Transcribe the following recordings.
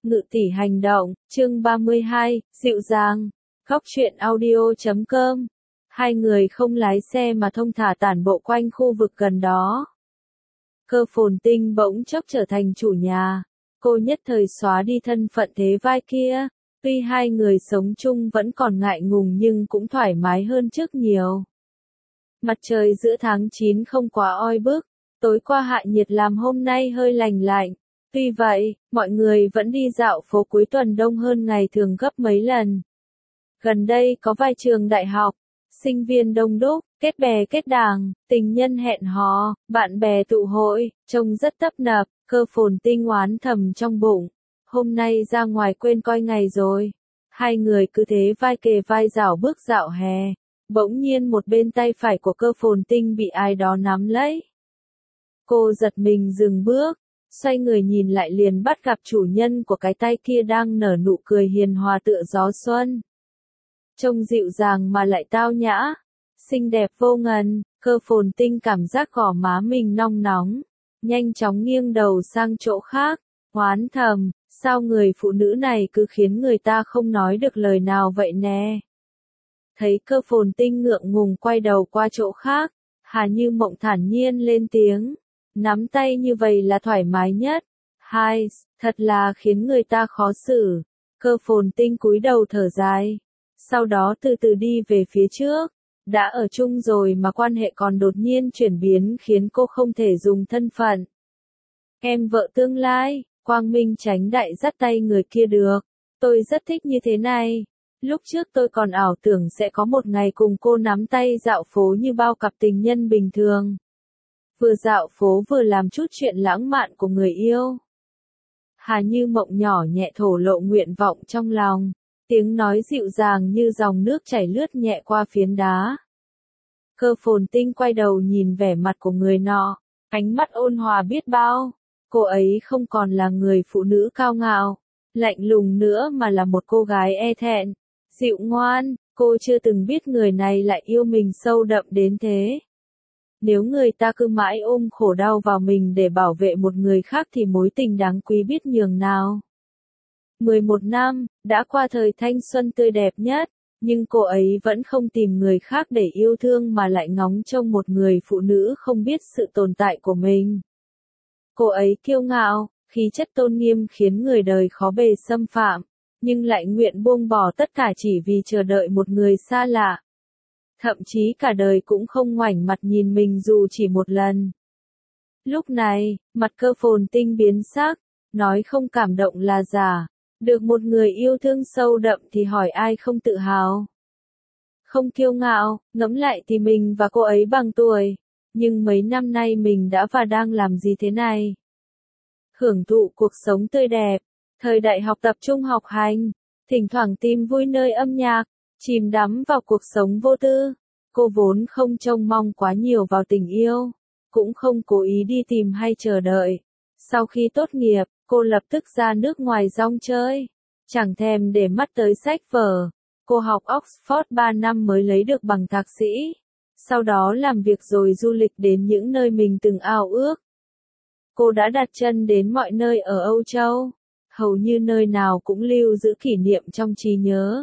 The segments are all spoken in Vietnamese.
Ngự tỷ hành động, chương 32, dịu dàng. Góc truyện audio.com. Hai người không lái xe mà thông thả tản bộ quanh khu vực gần đó. Cơ Phồn Tinh bỗng chốc trở thành chủ nhà. Cô nhất thời xóa đi thân phận thế vai kia. Tuy hai người sống chung vẫn còn ngại ngùng nhưng cũng thoải mái hơn trước nhiều. Mặt trời giữa tháng 9 không quá oi bức. Tối qua hạ nhiệt làm hôm nay hơi lành lạnh. Tuy vậy, mọi người vẫn đi dạo phố cuối tuần đông hơn ngày thường gấp mấy lần. Gần đây có vài trường đại học, sinh viên đông đúc, kết bè kết đảng, tình nhân hẹn hò, bạn bè tụ hội, trông rất tấp nập. Cơ Phồn Tinh oán thầm trong bụng. Hôm nay ra ngoài quên coi ngày rồi. Hai người cứ thế vai kề vai rảo bước dạo hè. Bỗng nhiên một bên tay phải của Cơ Phồn Tinh bị ai đó nắm lấy. Cô giật mình dừng bước. Xoay người nhìn lại liền bắt gặp chủ nhân của cái tay kia đang nở nụ cười hiền hòa tựa gió xuân. Trông dịu dàng mà lại tao nhã, xinh đẹp vô ngần. Cơ Phồn Tinh cảm giác gò má mình nong nóng, nhanh chóng nghiêng đầu sang chỗ khác, oán thầm, sao người phụ nữ này cứ khiến người ta không nói được lời nào vậy nè. Thấy Cơ Phồn Tinh ngượng ngùng quay đầu qua chỗ khác, Hà Như Mộng thản nhiên lên tiếng. Nắm tay như vậy là thoải mái nhất. Hai, thật là khiến người ta khó xử. Cơ Phồn Tinh cúi đầu thở dài. Sau đó từ từ đi về phía trước. Đã ở chung rồi mà quan hệ còn đột nhiên chuyển biến khiến cô không thể dùng thân phận em vợ tương lai, quang minh tránh đại dắt tay người kia được. Tôi rất thích như thế này. Lúc trước tôi còn ảo tưởng sẽ có một ngày cùng cô nắm tay dạo phố như bao cặp tình nhân bình thường. Vừa dạo phố vừa làm chút chuyện lãng mạn của người yêu. Hà Như Mộng nhỏ nhẹ thổ lộ nguyện vọng trong lòng, tiếng nói dịu dàng như dòng nước chảy lướt nhẹ qua phiến đá. Cơ Phồn Tinh quay đầu nhìn vẻ mặt của người nọ, ánh mắt ôn hòa biết bao. Cô ấy không còn là người phụ nữ cao ngạo, lạnh lùng nữa mà là một cô gái e thẹn, dịu ngoan. Cô chưa từng biết người này lại yêu mình sâu đậm đến thế. Nếu người ta cứ mãi ôm khổ đau vào mình để bảo vệ một người khác thì mối tình đáng quý biết nhường nào. 11 năm, đã qua thời thanh xuân tươi đẹp nhất, nhưng cô ấy vẫn không tìm người khác để yêu thương mà lại ngóng trông một người phụ nữ không biết sự tồn tại của mình. Cô ấy kiêu ngạo, khí chất tôn nghiêm khiến người đời khó bề xâm phạm, nhưng lại nguyện buông bỏ tất cả chỉ vì chờ đợi một người xa lạ. Thậm chí cả đời cũng không ngoảnh mặt nhìn mình dù chỉ một lần. Lúc này, mặt Cơ Phồn Tinh biến sắc, nói không cảm động là giả. Được một người yêu thương sâu đậm thì hỏi ai không tự hào. Không kiêu ngạo, ngẫm lại thì mình và cô ấy bằng tuổi. Nhưng mấy năm nay mình đã và đang làm gì thế này? Hưởng thụ cuộc sống tươi đẹp, thời đại học tập trung học hành, thỉnh thoảng tìm vui nơi âm nhạc. Chìm đắm vào cuộc sống vô tư, cô vốn không trông mong quá nhiều vào tình yêu, cũng không cố ý đi tìm hay chờ đợi. Sau khi tốt nghiệp, cô lập tức ra nước ngoài rong chơi, chẳng thèm để mắt tới sách vở. Cô học Oxford 3 năm mới lấy được bằng thạc sĩ, sau đó làm việc rồi du lịch đến những nơi mình từng ao ước. Cô đã đặt chân đến mọi nơi ở Âu Châu, hầu như nơi nào cũng lưu giữ kỷ niệm trong trí nhớ.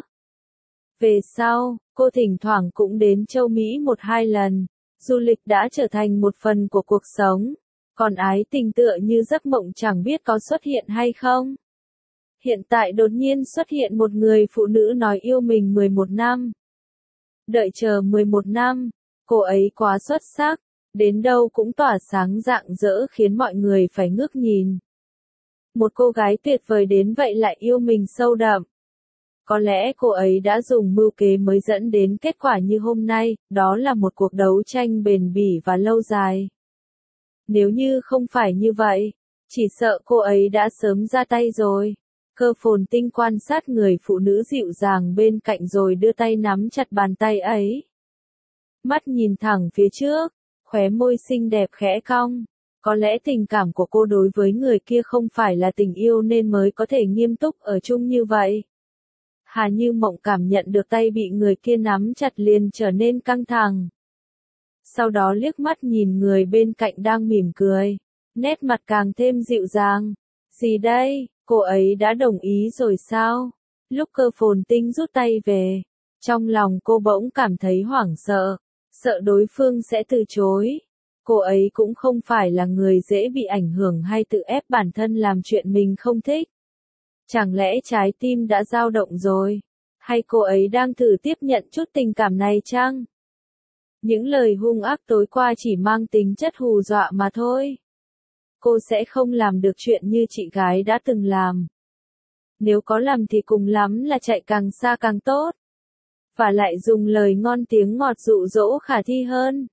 Về sau, cô thỉnh thoảng cũng đến châu Mỹ 1-2 lần, du lịch đã trở thành một phần của cuộc sống, còn ái tình tựa như giấc mộng chẳng biết có xuất hiện hay không. Hiện tại đột nhiên xuất hiện một người phụ nữ nói yêu mình 11 năm. Đợi chờ 11 năm, cô ấy quá xuất sắc, đến đâu cũng tỏa sáng rạng rỡ khiến mọi người phải ngước nhìn. Một cô gái tuyệt vời đến vậy lại yêu mình sâu đậm. Có lẽ cô ấy đã dùng mưu kế mới dẫn đến kết quả như hôm nay, đó là một cuộc đấu tranh bền bỉ và lâu dài. Nếu như không phải như vậy, chỉ sợ cô ấy đã sớm ra tay rồi. Cơ Phồn Tinh quan sát người phụ nữ dịu dàng bên cạnh rồi đưa tay nắm chặt bàn tay ấy. Mắt nhìn thẳng phía trước, khóe môi xinh đẹp khẽ cong. Có lẽ tình cảm của cô đối với người kia không phải là tình yêu nên mới có thể nghiêm túc ở chung như vậy. Hà Như Mộng cảm nhận được tay bị người kia nắm chặt liền trở nên căng thẳng. Sau đó liếc mắt nhìn người bên cạnh đang mỉm cười, nét mặt càng thêm dịu dàng. Gì đây? Cô ấy đã đồng ý rồi sao? Lúc Cơ Phồn Tinh rút tay về, trong lòng cô bỗng cảm thấy hoảng sợ, sợ đối phương sẽ từ chối. Cô ấy cũng không phải là người dễ bị ảnh hưởng hay tự ép bản thân làm chuyện mình không thích. Chẳng lẽ trái tim đã dao động rồi? Hay cô ấy đang thử tiếp nhận chút tình cảm này chăng? Những lời hung ác tối qua chỉ mang tính chất hù dọa mà thôi. Cô sẽ không làm được chuyện như chị gái đã từng làm. Nếu có làm thì cùng lắm là chạy càng xa càng tốt. Và lại dùng lời ngon tiếng ngọt dụ dỗ khả thi hơn.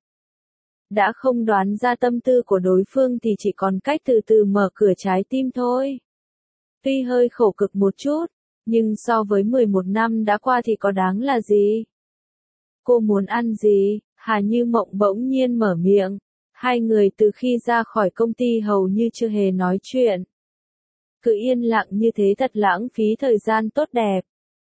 Đã không đoán ra tâm tư của đối phương thì chỉ còn cách từ từ mở cửa trái tim thôi. Tuy hơi khổ cực một chút, nhưng so với 11 năm đã qua thì có đáng là gì? Cô muốn ăn gì? Hà Như Mộng bỗng nhiên mở miệng. Hai người từ khi ra khỏi công ty hầu như chưa hề nói chuyện. Cứ yên lặng như thế thật lãng phí thời gian tốt đẹp.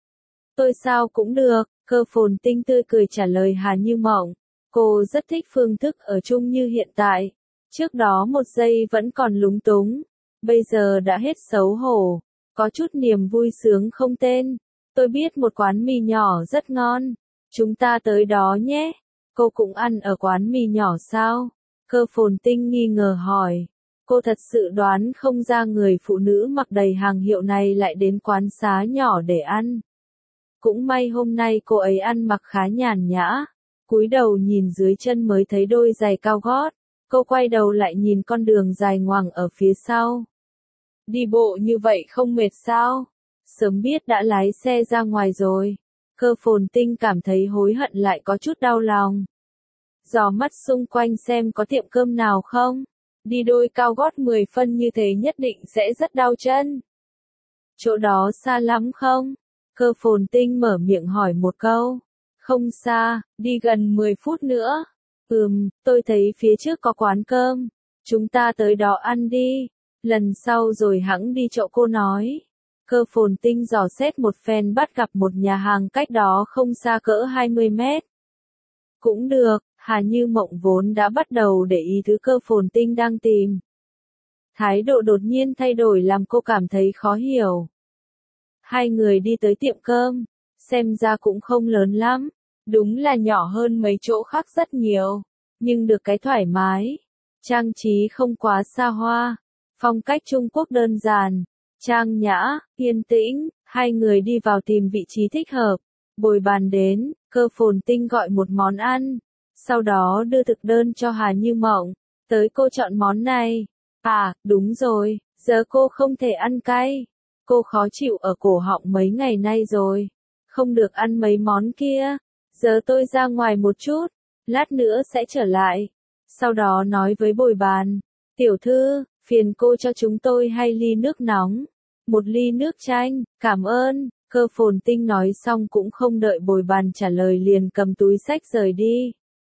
Tôi sao cũng được, Cơ Phồn Tinh tươi cười trả lời Hà Như Mộng. Cô rất thích phương thức ở chung như hiện tại. Trước đó một giây vẫn còn lúng túng. Bây giờ đã hết xấu hổ. Có chút niềm vui sướng không tên. Tôi biết một quán mì nhỏ rất ngon. Chúng ta tới đó nhé. Cô cũng ăn ở quán mì nhỏ sao? Cơ Phồn Tinh nghi ngờ hỏi. Cô thật sự đoán không ra người phụ nữ mặc đầy hàng hiệu này lại đến quán xá nhỏ để ăn. Cũng may hôm nay cô ấy ăn mặc khá nhàn nhã. Cúi đầu nhìn dưới chân mới thấy đôi giày cao gót. Cô quay đầu lại nhìn con đường dài ngoằng ở phía sau. Đi bộ như vậy không mệt sao? Sớm biết đã lái xe ra ngoài rồi. Cơ Phồn Tinh cảm thấy hối hận lại có chút đau lòng. Dò mắt xung quanh xem có tiệm cơm nào không. Đi đôi cao gót 10 phân như thế nhất định sẽ rất đau chân. Chỗ đó xa lắm không? Cơ Phồn Tinh mở miệng hỏi một câu. Không xa, đi gần 10 phút nữa. Tôi thấy phía trước có quán cơm. Chúng ta tới đó ăn đi. Lần sau rồi hẵng đi chỗ cô nói. Cơ Phồn Tinh dò xét một phen bắt gặp một nhà hàng cách đó không xa cỡ 20 mét. Cũng được, Hà Như Mộng vốn đã bắt đầu để ý thứ Cơ Phồn Tinh đang tìm. Thái độ đột nhiên thay đổi làm cô cảm thấy khó hiểu. Hai người đi tới tiệm cơm, xem ra cũng không lớn lắm, đúng là nhỏ hơn mấy chỗ khác rất nhiều, nhưng được cái thoải mái. Trang trí không quá xa hoa, phong cách Trung Quốc đơn giản, trang nhã, yên tĩnh, hai người đi vào tìm vị trí thích hợp. Bồi bàn đến, Cơ Phồn Tinh gọi một món ăn, sau đó đưa thực đơn cho Hà Như Mộng. Tới cô chọn món này. À, đúng rồi, giờ cô không thể ăn cay. Cô khó chịu ở cổ họng mấy ngày nay rồi. Không được ăn mấy món kia. Giờ tôi ra ngoài một chút, lát nữa sẽ trở lại. Sau đó nói với bồi bàn. Tiểu thư, phiền cô cho chúng tôi 2 ly nước nóng. 1 ly nước chanh, cảm ơn. Cơ Phồn Tinh nói xong cũng không đợi bồi bàn trả lời liền cầm túi xách rời đi.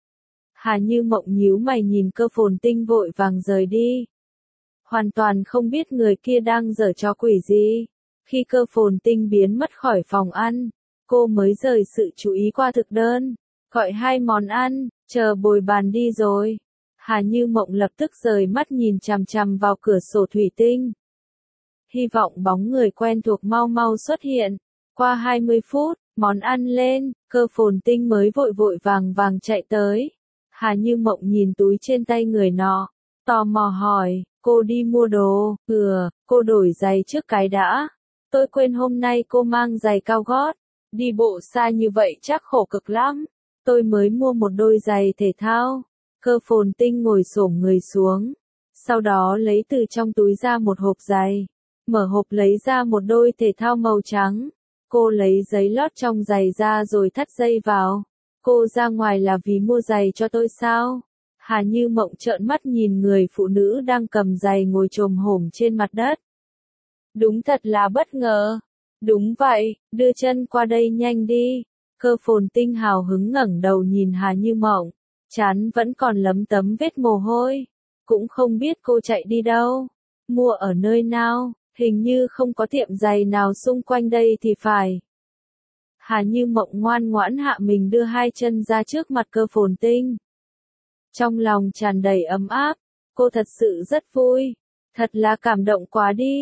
Hà Như Mộng nhíu mày nhìn Cơ Phồn Tinh vội vàng rời đi. Hoàn toàn không biết người kia đang giở trò quỷ gì. Khi Cơ Phồn Tinh biến mất khỏi phòng ăn, cô mới rời sự chú ý qua thực đơn. Gọi 2 món ăn, chờ bồi bàn đi rồi. Hà Như Mộng lập tức rời mắt nhìn chằm chằm vào cửa sổ thủy tinh. Hy vọng bóng người quen thuộc mau mau xuất hiện. Qua 20 phút, món ăn lên, Cơ Phồn Tinh mới vội vội vàng vàng chạy tới. Hà Như Mộng nhìn túi trên tay người nọ, tò mò hỏi, cô đi mua đồ? Cô đổi giày trước cái đã. Tôi quên hôm nay cô mang giày cao gót. Đi bộ xa như vậy chắc khổ cực lắm. Tôi mới mua một đôi giày thể thao. Cơ Phồn Tinh ngồi xổm người xuống. Sau đó lấy từ trong túi ra một hộp giày. Mở hộp lấy ra một đôi thể thao màu trắng. Cô lấy giấy lót trong giày ra rồi thắt dây vào. Cô ra ngoài là vì mua giày cho tôi sao? Hà Như Mộng trợn mắt nhìn người phụ nữ đang cầm giày ngồi chồm hổm trên mặt đất. Đúng thật là bất ngờ. Đúng vậy, đưa chân qua đây nhanh đi. Cơ Phồn Tinh hào hứng ngẩng đầu nhìn Hà Như Mộng. Trán vẫn còn lấm tấm vết mồ hôi. Cũng không biết cô chạy đi đâu. Mua ở nơi nào, hình như không có tiệm giày nào xung quanh đây thì phải. Hà Như Mộng ngoan ngoãn hạ mình đưa 2 chân ra trước mặt Cơ Phồn Tinh. Trong lòng tràn đầy ấm áp, cô thật sự rất vui. Thật là cảm động quá đi.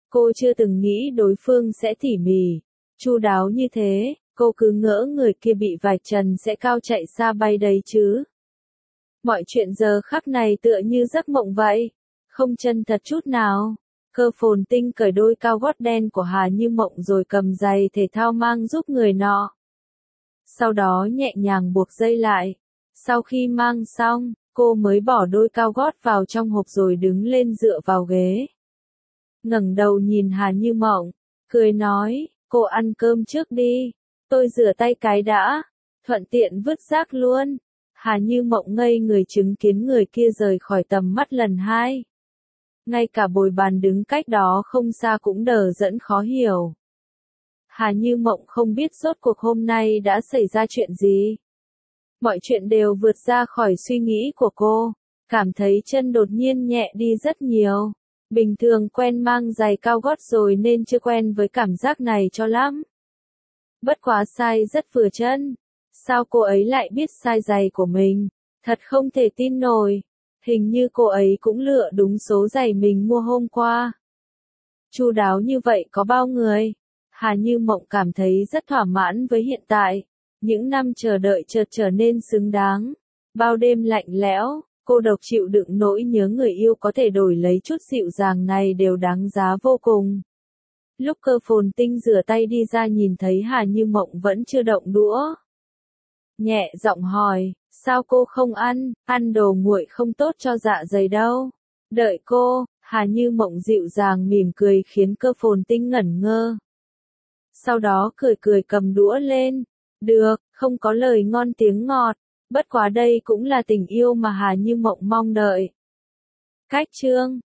Cô chưa từng nghĩ đối phương sẽ tỉ mỉ, chu đáo như thế, cô cứ ngỡ người kia bị vạch trần sẽ cao chạy xa bay đấy chứ. Mọi chuyện giờ khắc này tựa như giấc mộng vậy, không chân thật chút nào. Cơ Phồn Tinh cởi đôi cao gót đen của Hà Như Mộng rồi cầm giày thể thao mang giúp người nọ. Sau đó nhẹ nhàng buộc dây lại. Sau khi mang xong, cô mới bỏ đôi cao gót vào trong hộp rồi đứng lên dựa vào ghế. Ngẩng đầu nhìn Hà Như Mộng, cười nói, cô ăn cơm trước đi, tôi rửa tay cái đã, thuận tiện vứt rác luôn. Hà Như Mộng ngây người chứng kiến người kia rời khỏi tầm mắt lần hai. Ngay cả bồi bàn đứng cách đó không xa cũng đờ đẫn khó hiểu. Hà Như Mộng không biết rốt cuộc hôm nay đã xảy ra chuyện gì. Mọi chuyện đều vượt ra khỏi suy nghĩ của cô, cảm thấy chân đột nhiên nhẹ đi rất nhiều. Bình thường quen mang giày cao gót rồi nên chưa quen với cảm giác này cho lắm. Bất quá size rất vừa chân. Sao cô ấy lại biết size giày của mình? Thật không thể tin nổi. Hình như cô ấy cũng lựa đúng số giày mình mua hôm qua. Chu đáo như vậy có bao người? Hà Như Mộng cảm thấy rất thỏa mãn với hiện tại. Những năm chờ đợi chợt trở nên xứng đáng. Bao đêm lạnh lẽo, cô độc chịu đựng nỗi nhớ người yêu có thể đổi lấy chút dịu dàng này đều đáng giá vô cùng. Lúc Cơ Phồn Tinh rửa tay đi ra nhìn thấy Hà Như Mộng vẫn chưa động đũa. Nhẹ giọng hỏi, sao cô không ăn đồ nguội không tốt cho dạ dày đâu. Đợi cô, Hà Như Mộng dịu dàng mỉm cười khiến Cơ Phồn Tinh ngẩn ngơ. Sau đó cười cười cầm đũa lên. Được, không có lời ngon tiếng ngọt, bất quá đây cũng là tình yêu mà Hà Như Mộng mong đợi. Cách chương